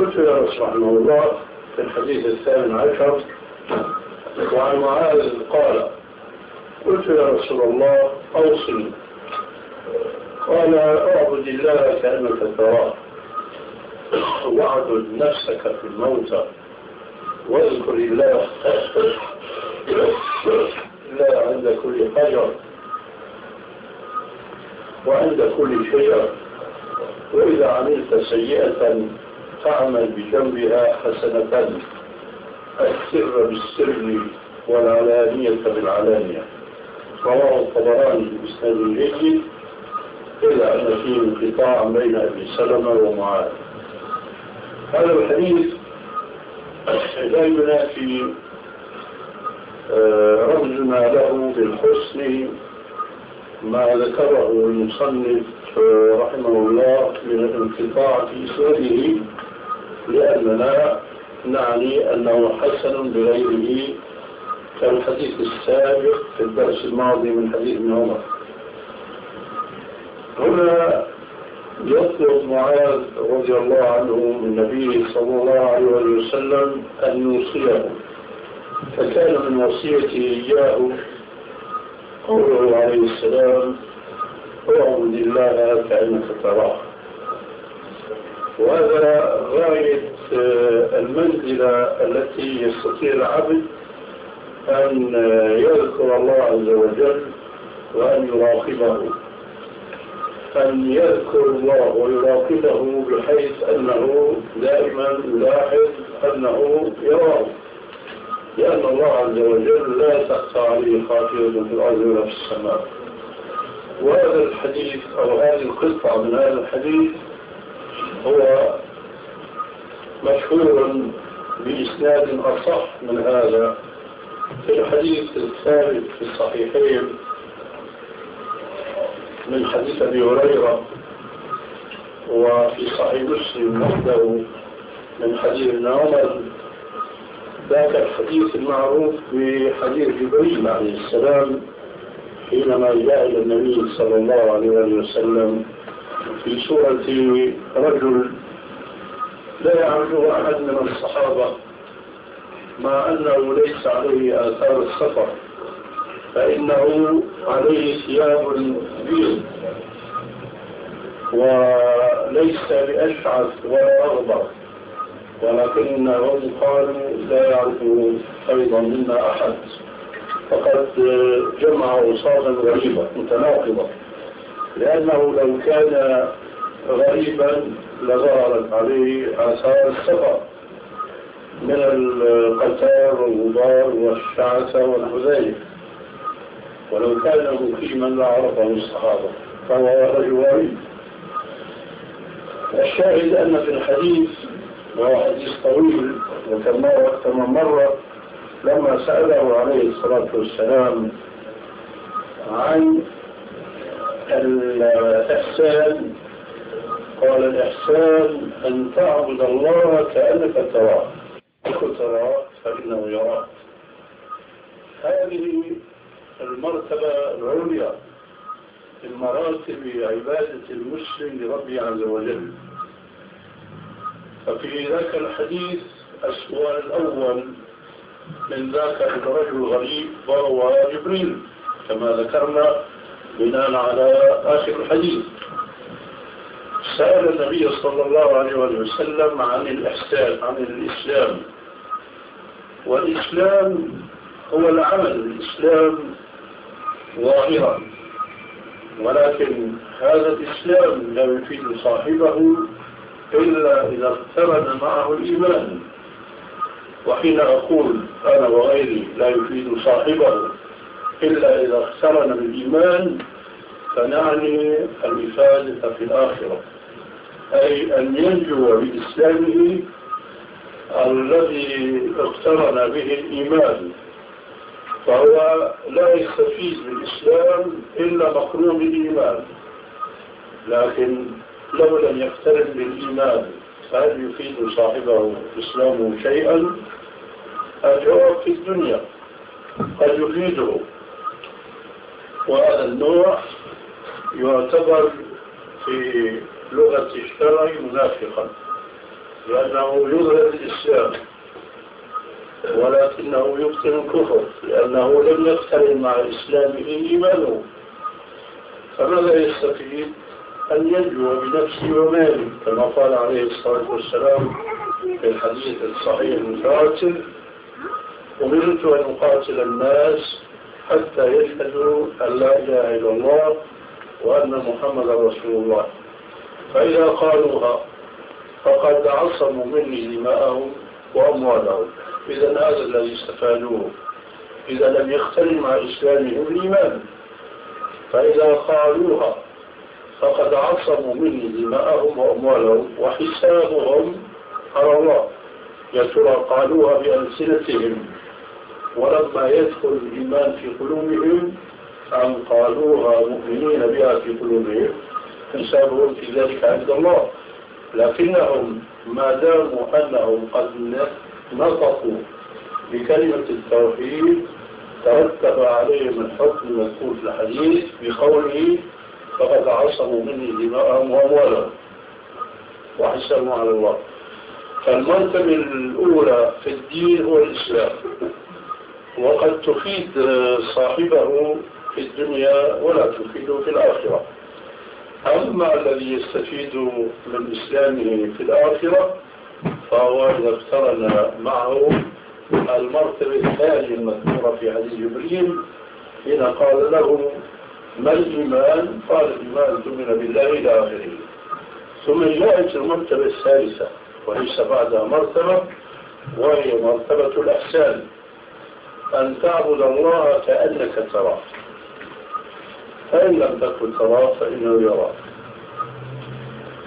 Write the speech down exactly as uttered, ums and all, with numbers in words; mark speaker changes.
Speaker 1: قلت يا رسول رحمه الله في الحديث الثامن عشر وعن معاذ قال قلت يا رسول الله أوصني قال اعبد الله كأنك تراه واعبد نفسك في الموتى واذكر الله لا عند كل حجر وعند كل شجر وإذا عملت سيئة فاعمل بجنبها حسنة السر بالسر والعلانية بالعلانية. رواه الطبراني بإسناد جيد إلا أن فيه انقطاع بين أبي سلمة ومعاذ. هذا الحديث لا ينافي رمزنا له بالحسن ما ذكره المصنف رحمه الله من الانقطاع في إسناده، لأننا نعني أنه حسن بغيره كالحديث السابق في الدرس الماضي من حديث ابن عمر. هنا يطلب معاذ رضي الله عنه من النبي صلى الله عليه وسلم أن يوصيه، فكان من وصيته إياه قوله عليه السلام اعبد الله كأنك تراه. وهذا غاية المنزلة التي يستطيع العبد أن يذكر الله عز وجل وأن يراقبه، أن يذكر الله ويراقبه بحيث أنه دائما يلاحظ أنه يراه، لأن الله عز وجل لا تخفى عليه خافية في الأرض ولا في السماء. وهذا الحديث أو هذه القطعة من هذا الحديث هو مشهور بإسناد أصح من هذا في الحديث الثالث في الصحيحين من حديث أبي هريرة، وفي صحيح مسلم وحده من حديث ابن عمر، ذاك الحديث المعروف بحديث جبريل عليه السلام حينما جاء إلى النبي صلى الله عليه وسلم في سورة رجل لا يعرفه أحد من الصحابة مع أنه ليس عليه آثار السفر، فإنه عليه ثياب بيض وليس بأشعث ولا أغبر، ولكنهم قالوا لا يعرفه أيضا منا أحد، فقد جمع أوصافا غريبة متناقضة، لأنه لو كان غريبا لظهرت عليه آثار السفر من القتار والغبار والشعثة والحذيف، ولو كان مقيما لعرفه الصحابة، فهو رجل غريب. الشاهد أن في الحديث، وهو حديث طويل وكما أكثر من مرة، لما سأله عليه الصلاة والسلام عن الإحسان قال الإحسان أن تعبد الله كأنك تراه، كنت تراه فإنه يراك. هذه المرتبة العليا من مراتب عبادة المسلم لربه عز وجل. ففي ذاك الحديث السؤال الأول من ذاك الرجل الغريب وهو جبريل كما ذكرنا بناء على آخر الحديث، سأل النبي صلى الله عليه وسلم عن الإحسان، عن الإسلام. والإسلام هو العمل الإسلام ظاهرا، ولكن هذا الإسلام لا يفيد صاحبه إلا إذا اقترن معه الإيمان. وحين أقول أنا وغيري لا يفيد صاحبه إلا إذا اقترن بالإيمان فنعني الإفادة في الآخرة، أي أن ينجو بإسلامه الذي اقترن به الإيمان، فهو لا يستفيد بالإسلام إلا مقرون بالإيمان. لكن لو لم يقترن بالإيمان فهل يفيد صاحبه إسلامه شيئا؟ الجواب في الدنيا قد يفيده، وهذا النوع يعتبر في لغة الشرع منافقا، لأنه يظهر الإسلام، ولكنه يبطن الكفر لأنه لم يقترن مع إسلامه إيمانه. فماذا يستفيد؟ أن ينجو بنفسه وماله، كما قال عليه الصلاة والسلام في الحديث الصحيح المتواتر: أمرت أن أقاتل الناس حتى يشهدوا أن لا إله إلا الله وأن محمدا رسول الله، فإذا قالوها فقد عصموا مني دماءهم وأموالهم. إذا هذا الذي استفادوه إذا لم يقترن مع إسلامهم الإيمان، فإذا قالوها فقد عصموا مني دماءهم وأموالهم وحسابهم على الله. يا ترى قالوها بألسنتهم ولما يدخل الإيمان في قلوبهم أم قالوها مؤمنين بها في قلوبهم؟ حسابهم في ذلك عند الله. لكنهم ما داموا أنهم قد نطقوا بكلمة التوحيد ترتب عليهم الحكم المذكور في الحديث بقوله: فقد عصموا مني دماءهم وأموالهم وحسابهم على الله. فالمرتبة الأولى في الدين هو الإسلام، وقد تفيد صاحبه في الدنيا ولا تفيده في الآخرة. أما الذي يستفيد من إسلامه في الآخرة فهو إذا اقترن معه المرتبة الثانية المذكورة في حديث جبريل حين قال له: ما الإيمان؟ قال: الإيمان تؤمن بالله إلى آخره. ثم جاءت المرتبة الثالثة وليس بعدها مرتبة، وهي مرتبة الإحسان، أن تعبد الله كأنك تراه، فإن لم تكن تراه فإنه يراك.